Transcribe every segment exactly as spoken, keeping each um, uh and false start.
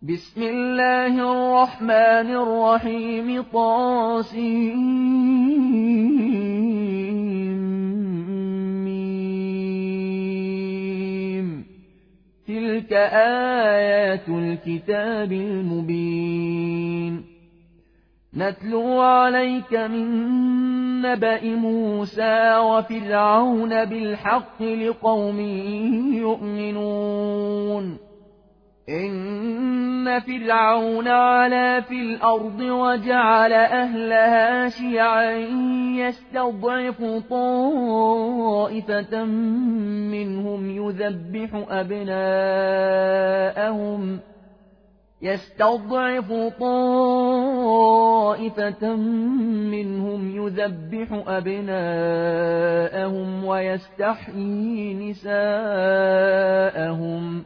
بسم الله الرحمن الرحيم طاسيم تلك آيات الكتاب المبين نتلو عليك من نبأ موسى وفرعون بالحق لقوم يؤمنون إن فرعون علا في الأرض وجعل أهلها شيعا يستضعف طائفة منهم يذبح أبناءهم يستضعف طائفة منهم يذبح أبناءهم ويستحيي نساءهم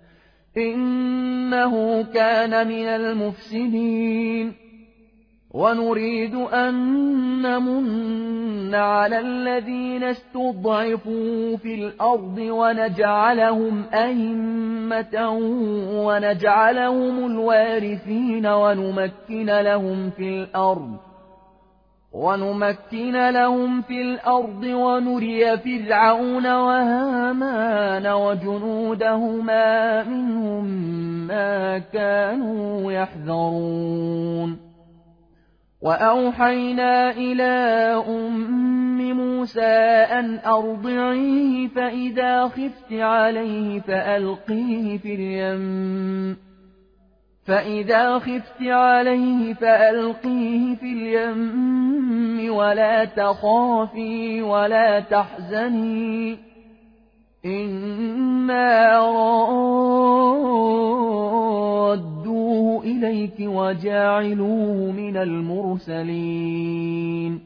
إنه كان من المفسدين ونريد أن نمن على الذين استضعفوا في الأرض ونجعلهم أئمة ونجعلهم الوارثين ونمكن لهم في الأرض ونمكن لهم في الأرض ونري فرعون وهامان وجنودهما منهم ما كانوا يحذرون وأوحينا إلى أم موسى أن أرضعيه فإذا خفت عليه فألقيه في اليم فإذا خفت عليه فألقيه في اليم ولا تخافي ولا تحزني إنا رادوه إليك وجاعلوه من المرسلين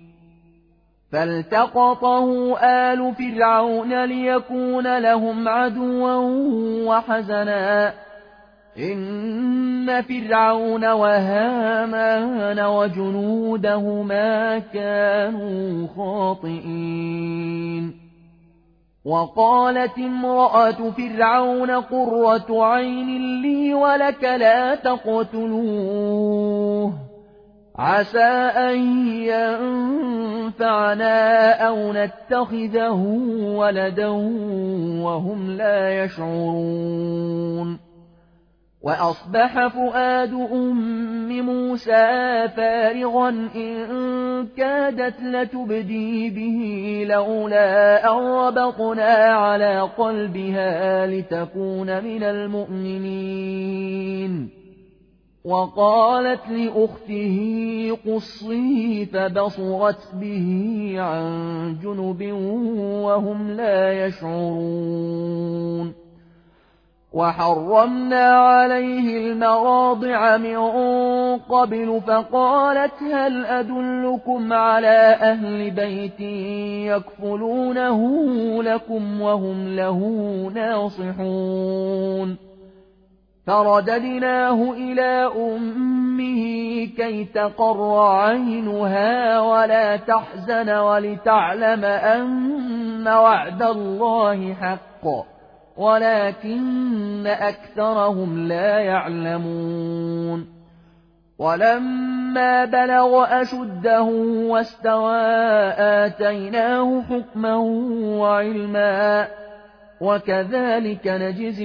فالتقطه آل فرعون ليكون لهم عدوا وحزنا إن فرعون وهامان وجنودهما كانوا خاطئين وقالت امرأة فرعون قرة عين لي ولك لا تقتلوه عسى أن ينفعنا أو نتخذه ولدا وهم لا يشعرون وأصبح فؤاد أم موسى فارغا إن كادت لتبدي به لولا أن ربطنا على قلبها لتكون من المؤمنين وقالت لأخته قصيه فبصرت به عن جنب وهم لا يشعرون وحرمنا عليه المراضع من قبل فقالت هل أدلكم على أهل بيت يكفلونه لكم وهم له ناصحون فرددناه إلى أمه كي تقر عينها ولا تحزن ولتعلم أن وعد الله حق ولكن أكثرهم لا يعلمون ولما بلغ أشده واستوى آتيناه حكما وعلما وكذلك نجزي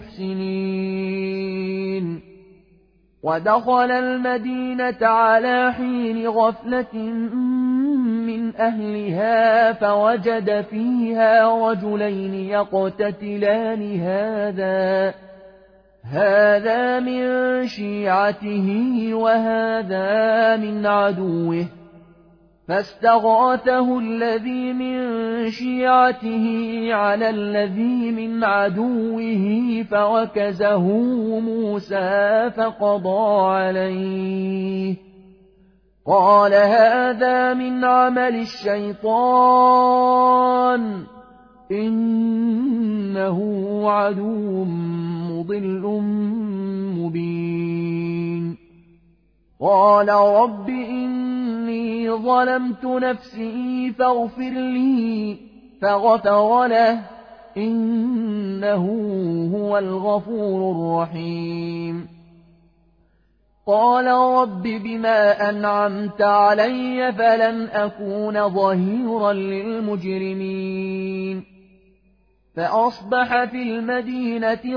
المحسنين ودخل المدينة على حين غفلة من أهلها فوجد فيها رجلين يقتتلان هذا هذا من شيعته وهذا من عدوه فاستغاثه الذي من شيعته على الذي من عدوه فوكزه موسى فقضى عليه قال هذا من عمل الشيطان إنه عدو مضل مبين قال رب إني ظلمت نفسي فاغفر لي فغفر له إنه هو الغفور الرحيم قال رب بما أنعمت علي فلن أكون ظهيرا للمجرمين فأصبح في المدينة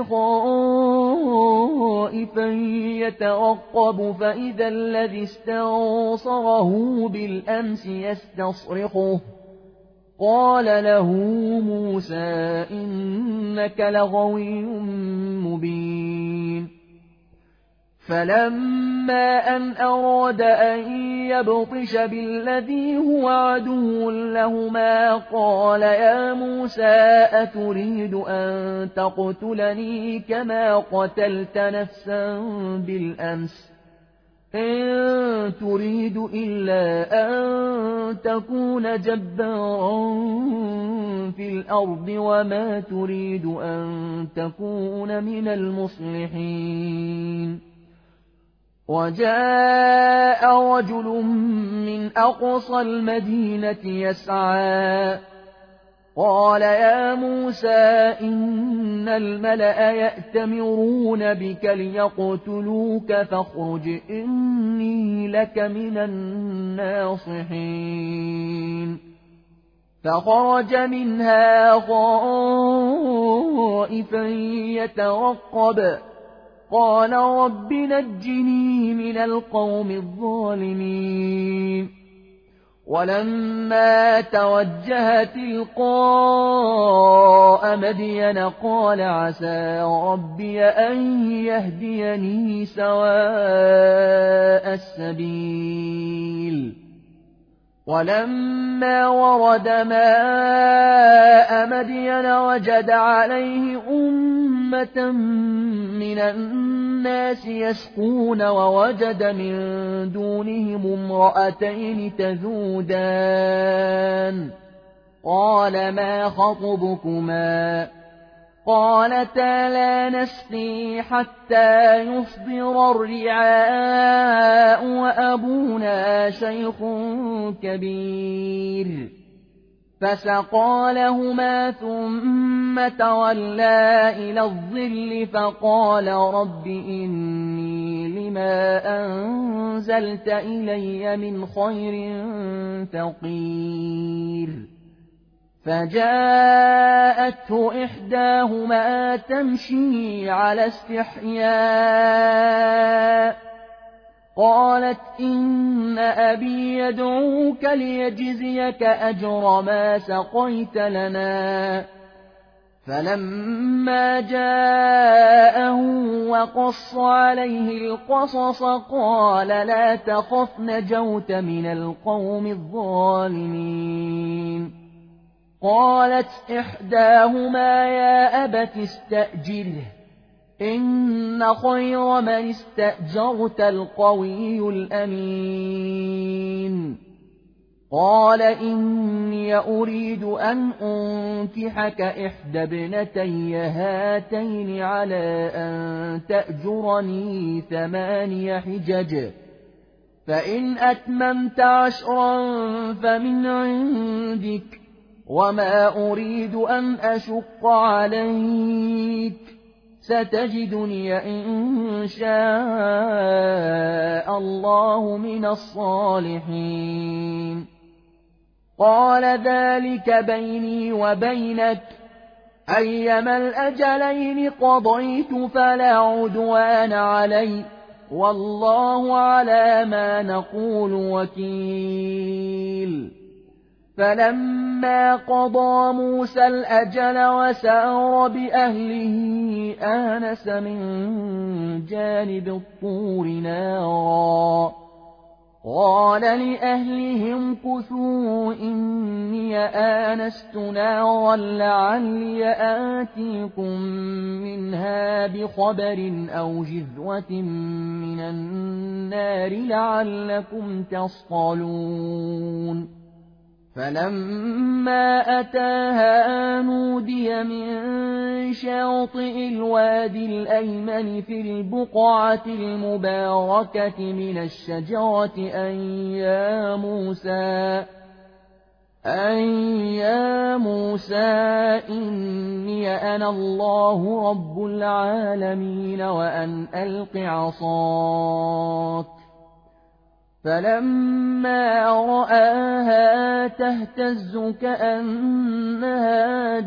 خائفا يترقب فإذا الذي استنصره بالأمس يستصرخه قال له موسى إنك لغوي مبين فلما أن أراد أن يبطش بالذي هو عدو لهما قال يا موسى أتريد أن تقتلني كما قتلت نفسا بالأمس إن تريد إلا أن تكون جبارا في الأرض وما تريد أن تكون من المصلحين وجاء رجل من أقصى المدينة يسعى قال يا موسى إن الملأ يأتمرون بك ليقتلوك فاخرج إني لك من الناصحين فخرج منها خائفا يترقب قال رب نجني من القوم الظالمين ولما توجه تلقاء مدين قال عسى ربي أن يهديني سواء السبيل ولما ورد ماء مدين وجد عليه أمة من الناس يسقون ووجد من دونهم امرأتين تذودان قال ما خطبكما قالتا لا نسقي حتى يصدر الرعاء وأبونا شيخ كبير فسقى لهما ثم تولى إلى الظل فقال رب إني لما أنزلت إلي من خير فقير فجاءته إحداهما تمشي على استحياء قالت إن أبي يدعوك ليجزيك أجر ما سقيت لنا فلما جاءه وقص عليه القصص قال لا تخف نجوت من القوم الظالمين قالت إحداهما يا أبت استأجره إن خير من استأجرت القوي الأمين قال إني أريد أن أنكحك إحدى ابنتي هاتين على أن تأجرني ثماني حجج فإن أتممت عشرا فمن عندك وما أريد أن أشق عليك ستجدني إن شاء الله من الصالحين قال ذلك بيني وبينك أيما الأجلين قضيت فلا عدوان علي والله على ما نقول وكيل فلما قضى موسى الأجل وسار بأهله آنس من جانب الطور نارا قال لأهلهم كثوا إني آنست نارا لعلي آتيكم منها بخبر أو جذوة من النار لعلكم تصطلون فلما أتاها نودي من شاطئ الوادي الأيمن في البقعة المباركة من الشجرة أن يا موسى أن يا موسى إني أنا الله رب العالمين وأن ألق عصاك. فلما رآها تهتز كأنها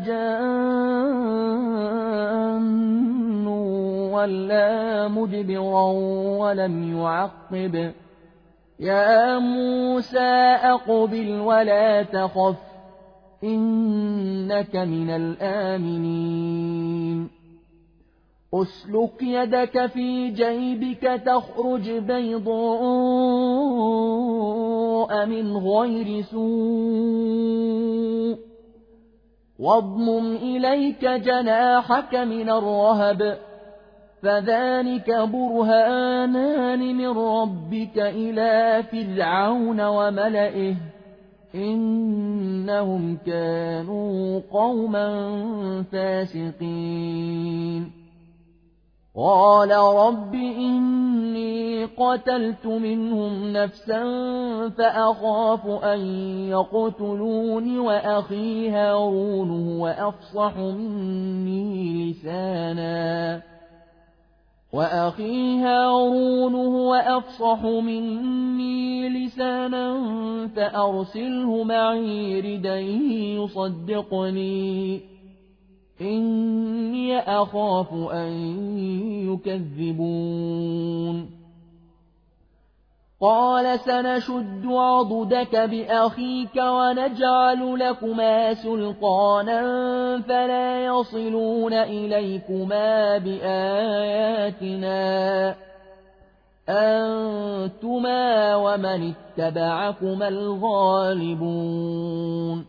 جان ولا مدبرا ولم يعقب. يا موسى أقبل ولا تخف إنك من الآمنين. أسلك يدك في جيبك تخرج بيضاء من غير سوء واضمم إليك جناحك من الرهب فذلك برهانان من ربك إلى فرعون وملئه إنهم كانوا قوما فاسقين. قال رب إني قتلت منهم نفسا فأخاف أن يقتلون وأخي هارون هو أفصح مني لسانا وأخي هارون هو أفصح مني لسانا فأرسله معي ردا يصدقني إني أخاف أن يكذبون. قال سنشد عضدك بأخيك ونجعل لكما سلطانا فلا يصلون إليكما بآياتنا أنتما ومن اتبعكما الغالبون.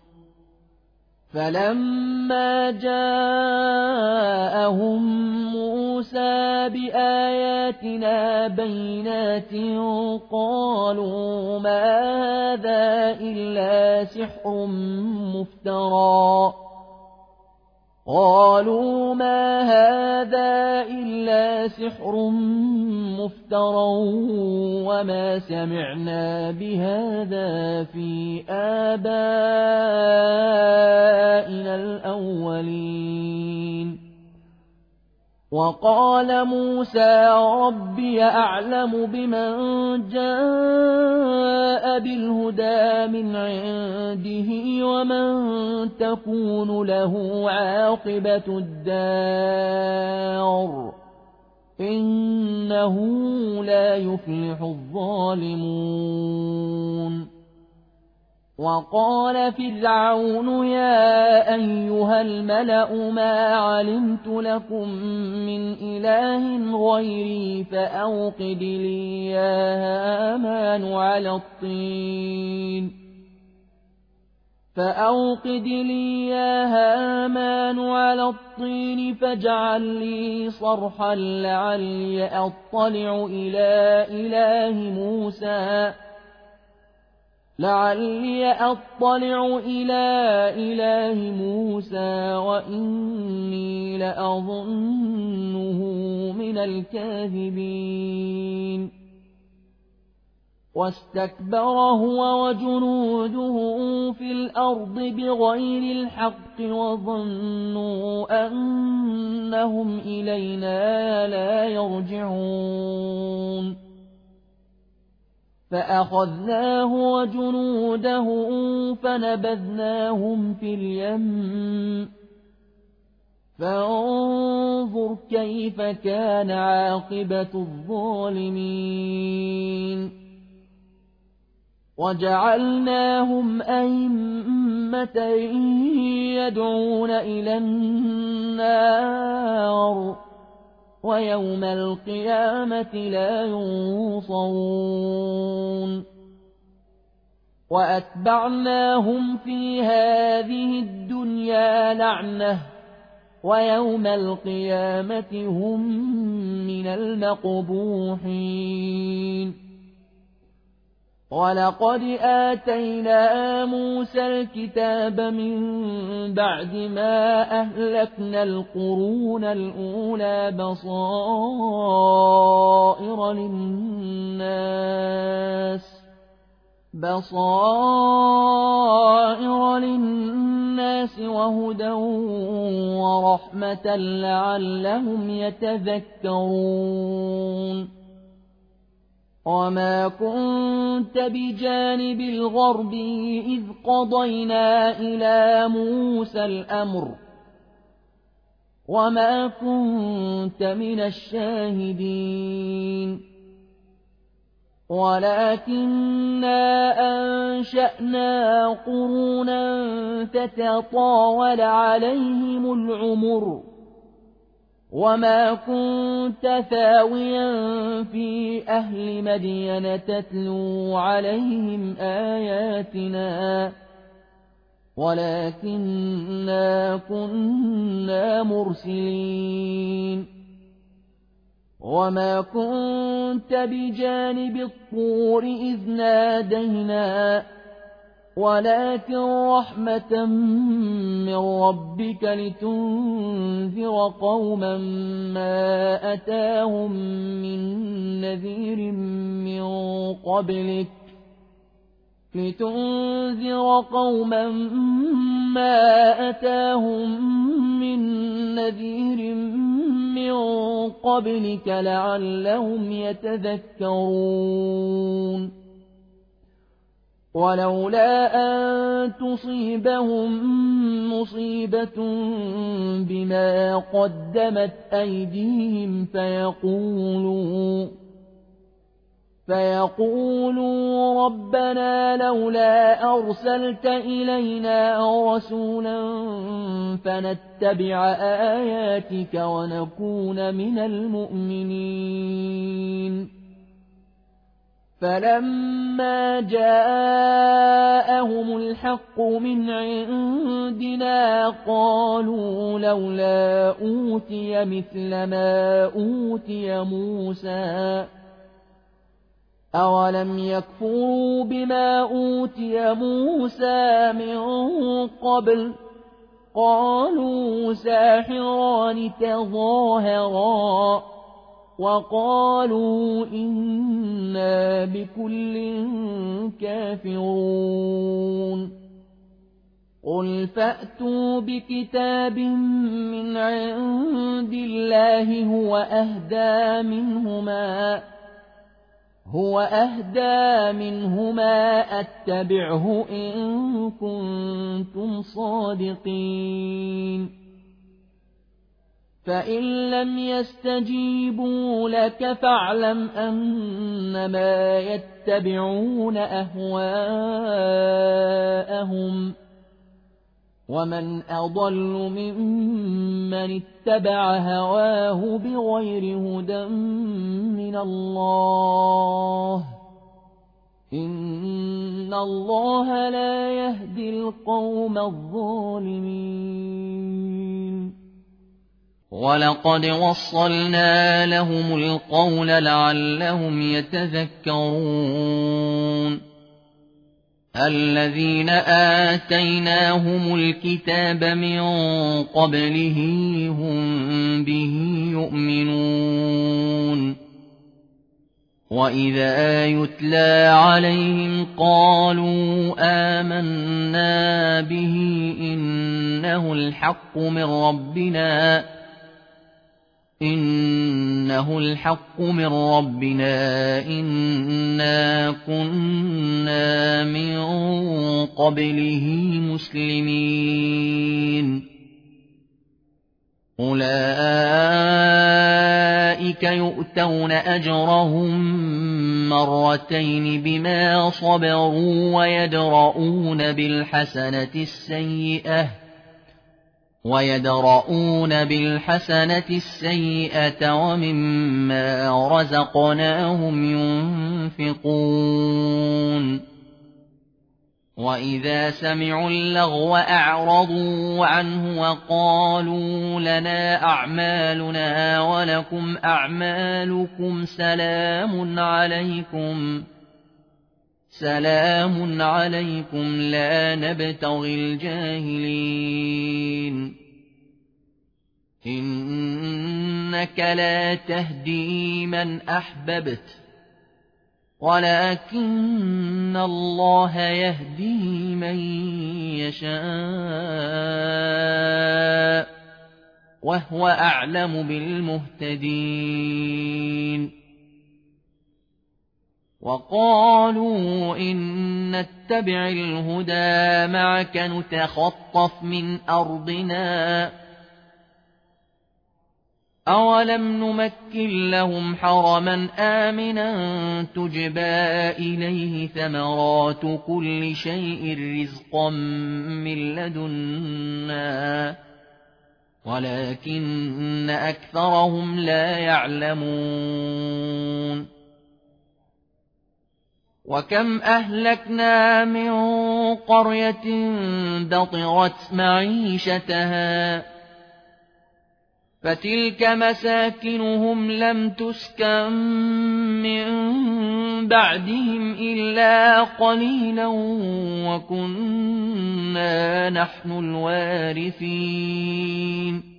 فلما جاءهم موسى بآياتنا بينات قالوا ما هذا إلا سحر مفترى قالوا ما هذا إلا سحر مفترى وما سمعنا بهذا في آبائنا الأولين. وقال موسى ربي أعلم بمن جاء بالهدى من عنده ومن تكون له عاقبة الدار إنه لا يفلح الظالمون. وقال فرعون يا أيها الملأ ما علمت لكم من إله غيري فأوقد لي يا هامان على الطين فأوقد لي يا هامان على الطين فاجعل لي صرحا لعلي أطلع إلى إله موسى لعلي أطلع إلى إله موسى وإني لأظنه من الكاذبين. واستكبر هو وجنوده في الأرض بغير الحق وظنوا أنهم إلينا لا يرجعون. فأخذناه وجنوده فنبذناهم في اليم فانظر كيف كان عاقبة الظالمين. وجعلناهم أئمة يدعون إلى النار ويوم القيامة لا ينصرون. وأتبعناهم في هذه الدنيا لعنة ويوم القيامة هم من المقبوحين. ولقد آتينا موسى الكتاب من بعد ما أهلكنا القرون الأولى بصائر للناس بصائر وهدى ورحمة لعلهم يتذكرون وما كنت بجانب الغرب إذ قضينا إلى موسى الأمر وما كنت من الشاهدين ولكننا أنشأنا قرونا تتطاول عليهم العمر وما كنت ثاويا في أهل مدين تتلو عليهم آياتنا ولكننا كنا مرسلين وما كنت بجانب الطور إذ نادينا ولكن رحمة من ربك لتنذر قوما ما أتاهم من نذير من قبلك لتنذر قوما ما أتاهم من نذير من قبلك لعلهم يتذكرون ولولا أن تصيبهم مصيبة بما قدمت أيديهم فيقولوا فيقولوا ربنا لولا أرسلت إلينا رسولا فنتبع آياتك ونكون من المؤمنين فلما جاءهم الحق من عندنا قالوا لولا أوتي مثل ما أوتي موسى أولم يكفروا بما أوتي موسى من قبل قالوا ساحران تظاهرا وقالوا إنا بكل كافرون قل فأتوا بكتاب من عند الله هو أهدى منهما هو أهدى منهما أتبعه إن كنتم صادقين فإن لم يستجيبوا لك فاعلم أنما يتبعون أهواءهم ومن أضل ممن اتبع هواه بغير هدى من الله إن الله لا يهدي القوم الظالمين ولقد وصلنا لهم القول لعلهم يتذكرون الذين آتيناهم الكتاب من قبله هم به يؤمنون وإذا يتلى عليهم قالوا آمنا به إنه الحق من ربنا إنه الحق من ربنا إنا كنا من قبله مسلمين أولئك يؤتون أجرهم مرتين بما صبروا ويدرؤون بالحسنة السيئة ويدرؤون بالحسنة السيئة ومما رزقناهم ينفقون وإذا سمعوا اللغو أعرضوا عنه وقالوا لنا أعمالنا ولكم أعمالكم سلام عليكم سلام عليكم لا نبتغي الجاهلين إنك لا تهدي من أحببت ولكن الله يهدي من يشاء وهو أعلم بالمهتدين. وقالوا إن نتبع الهدى معك نتخطف من أرضنا أولم نمكن لهم حرما آمنا تجبى إليه ثمرات كل شيء رزقا من لدنا ولكن أكثرهم لا يعلمون. وكم أهلكنا من قرية بطرت معيشتها فتلك مساكنهم لم تسكن من بعدهم إلا قليلا وكنا نحن الوارثين.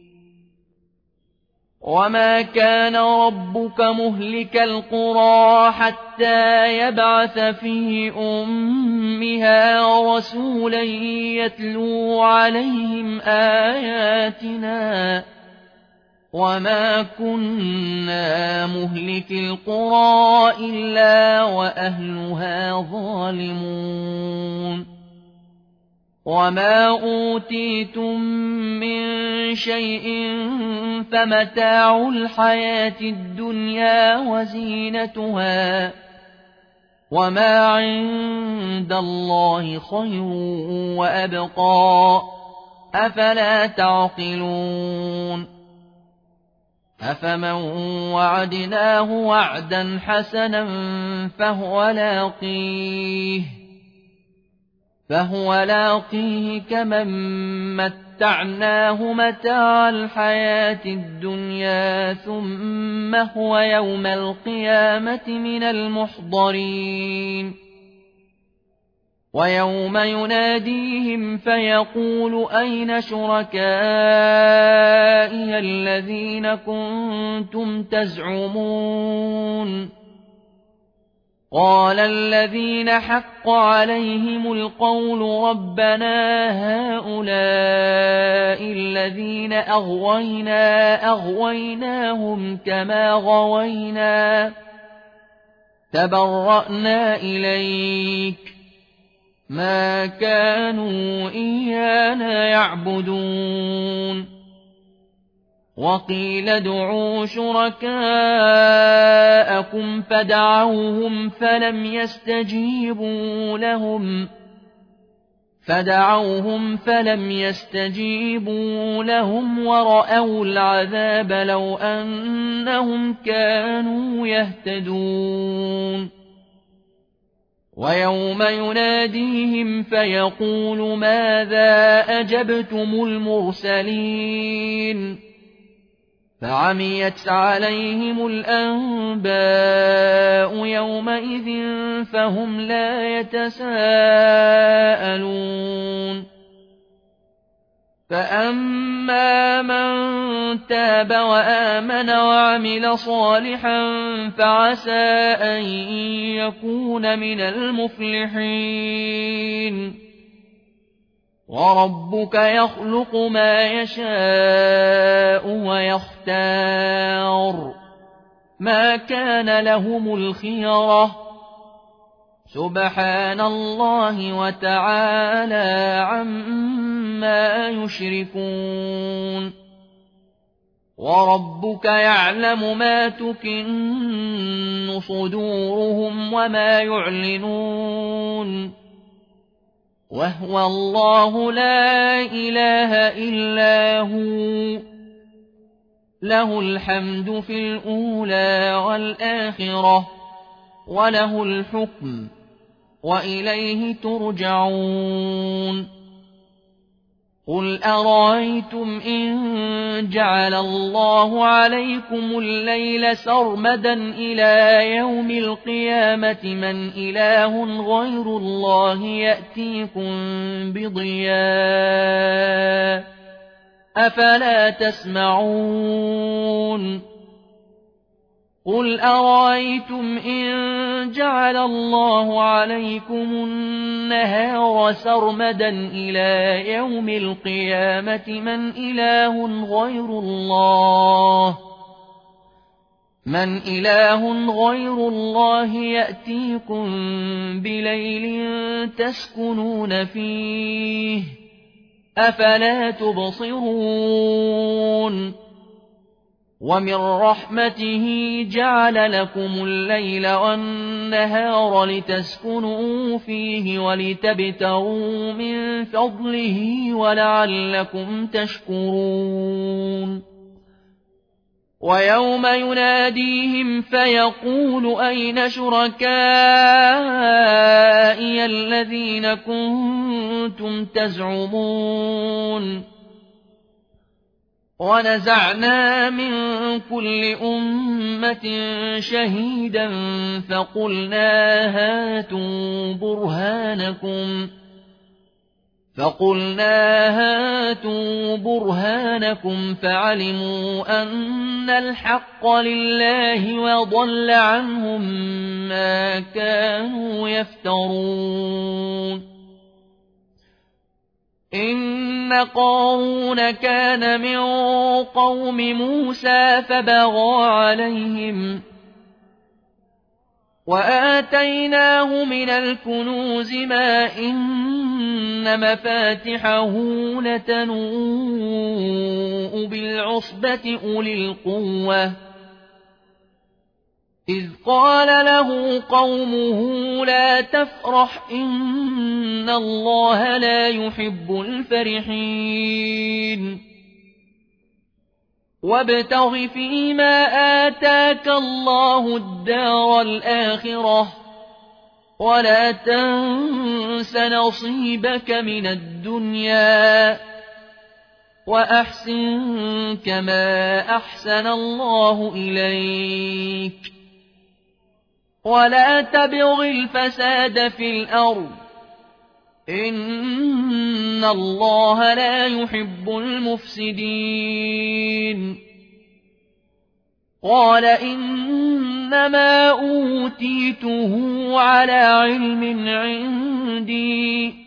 وما كان ربك مهلك القرى حتى يبعث في أمها رسولا يتلو عليهم آياتنا وما كنا مهلك القرى إلا وأهلها ظالمون. وما أوتيتم من شيء فمتاع الحياة الدنيا وزينتها وما عند الله خير وأبقى أفلا تعقلون. أفمن وعدناه وعدا حسنا فهو لاقيه فهو لاقيه كمن متعناه متاع الحياة الدنيا ثم هو يوم القيامة من المحضرين. ويوم يناديهم فيقول أين شركائي الذين كنتم تزعمون قال الذين حق عليهم القول ربنا هؤلاء الذين أغوينا أغويناهم كما غوينا تبرأنا إليك ما كانوا إيانا يعبدون. وقيل ادعوا شركاءكم فدعوهم فلم يستجيبوا لهم فدعوهم فلم يستجيبوا لهم ورأوا العذاب لو أنهم كانوا يهتدون. ويوم يناديهم فيقول ماذا أجبتم المرسلين فعميت عليهم الأنباء يومئذ فهم لا يتساءلون. فأما من تاب وآمن وعمل صالحا فعسى أن يكون من المفلحين. وربك يخلق ما يشاء ويختار ما كان لهم الخيرة سبحان الله وتعالى عما يشركون. وربك يعلم ما تكن صدورهم وما يعلنون وهو الله لا إله إلا هو له الحمد في الأولى والآخرة وله الحكم وإليه ترجعون. قل أرأيتم إن جعل الله عليكم الليل سرمدا إلى يوم القيامة من إله غير الله يأتيكم بضياء أفلا تسمعون. قل أرأيتم إن جعل الله عليكم النهار سرمدا إلى يوم القيامة من إله غير الله من إله غير الله يأتيكم بليل تسكنون فيه أفلا تبصرون ومن رحمته جعل لكم الليل والنهار لتسكنوا فيه ولتبتغوا من فضله ولعلكم تشكرون ويوم يناديهم فيقول أين شركائي الذين كنتم تزعمون ونزعنا من كل أمة شهيدا فقلنا هاتوا برهانكم فقلنا هاتوا برهانكم فعلموا أن الحق لله وضل عنهم ما كانوا يفترون إن قارون كان من قوم موسى فبغى عليهم وآتيناه من الكنوز ما إن مفاتحه لتنوء بالعصبة أولي القوة إذ قال له قومه لا تفرح إن الله لا يحب الفرحين وابتغ فيما آتاك الله الدار الآخرة ولا تنس نصيبك من الدنيا وأحسن كما أحسن الله إليك ولا تبغ الفساد في الأرض إن الله لا يحب المفسدين قال إنما أوتيته على علم عندي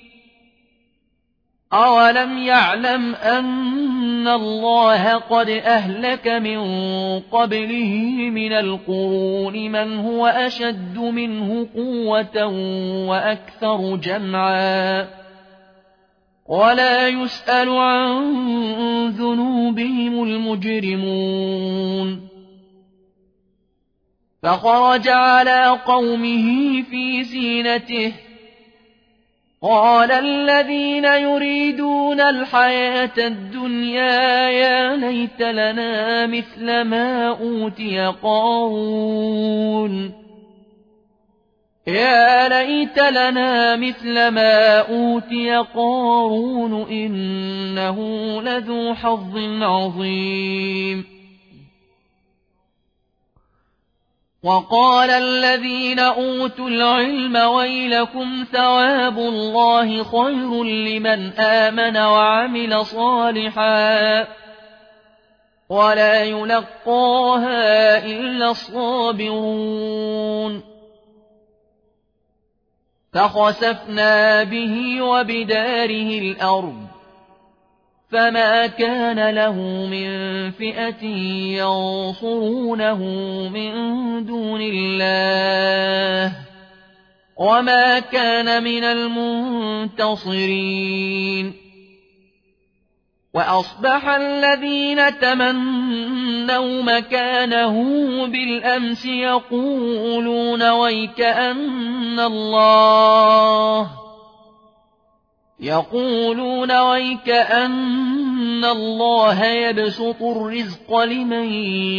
أولم يعلم أن الله قد أهلك من قبله من القرون من هو أشد منه قوة وأكثر جمعا ولا يسأل عن ذنوبهم المجرمون فخرج على قومه في زينته قال الذين يريدون الحياة الدنيا يا ليت لنا مثل ما أوتي قارون يا ليت لنا مثل ما أوتي قارون إنه لذو حظ عظيم وقال الذين أوتوا العلم ويلكم ثواب الله خير لمن آمن وعمل صالحا ولا يلقاها إلا الصابرون فخسفنا به وبداره الأرض فما كان له من فئة ينصرونه من دون الله وما كان من المنتصرين وأصبح الذين تمنوا مكانه بالأمس يقولون ويكأن الله يقولون ويكأن الله يبسط الرزق لمن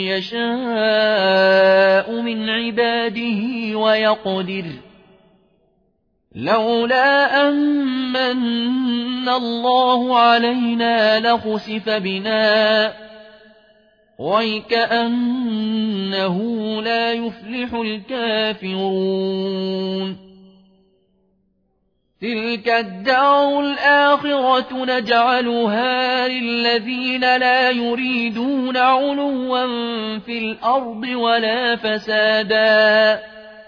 يشاء من عباده ويقدر لولا أمن الله علينا لخسف بنا ويكأنه لا يفلح الكافرون تلك الدار الآخرة نجعلها للذين لا يريدون علوا في الأرض ولا فسادا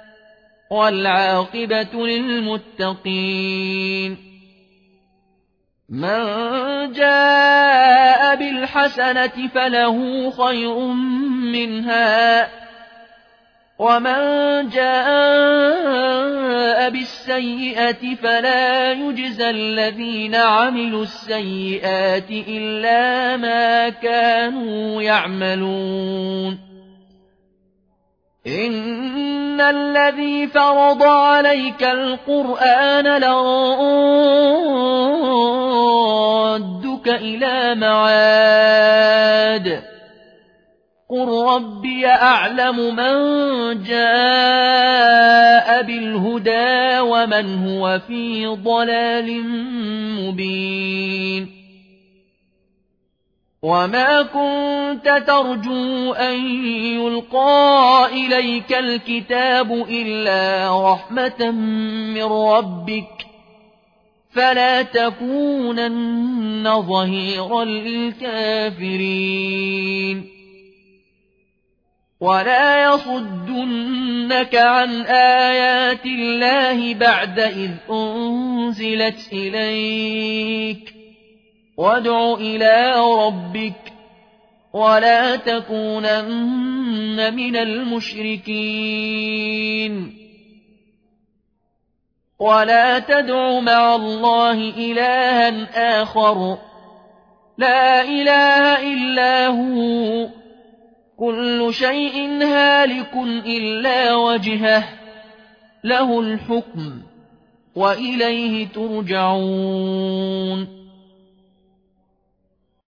والعاقبة للمتقين من جاء بالحسنة فله خير منها ومن جاء بالسيئة فلا يجزى الذين عملوا السيئات إلا ما كانوا يعملون إن الذي فرض عليك القرآن لرادك إلى معاد قل ربي أعلم من جاء بالهدى ومن هو في ضلال مبين وما كنت ترجو أن يلقى إليك الكتاب إلا رحمة من ربك فلا تكونن ظهيرا للكافرين ولا يصدنك عن آيات الله بعد إذ أنزلت إليك وادع إلى ربك ولا تكونن من المشركين ولا تدع مع الله إلها آخر لا إله إلا هو كل شيء هالك إلا وجهه له الحكم وإليه ترجعون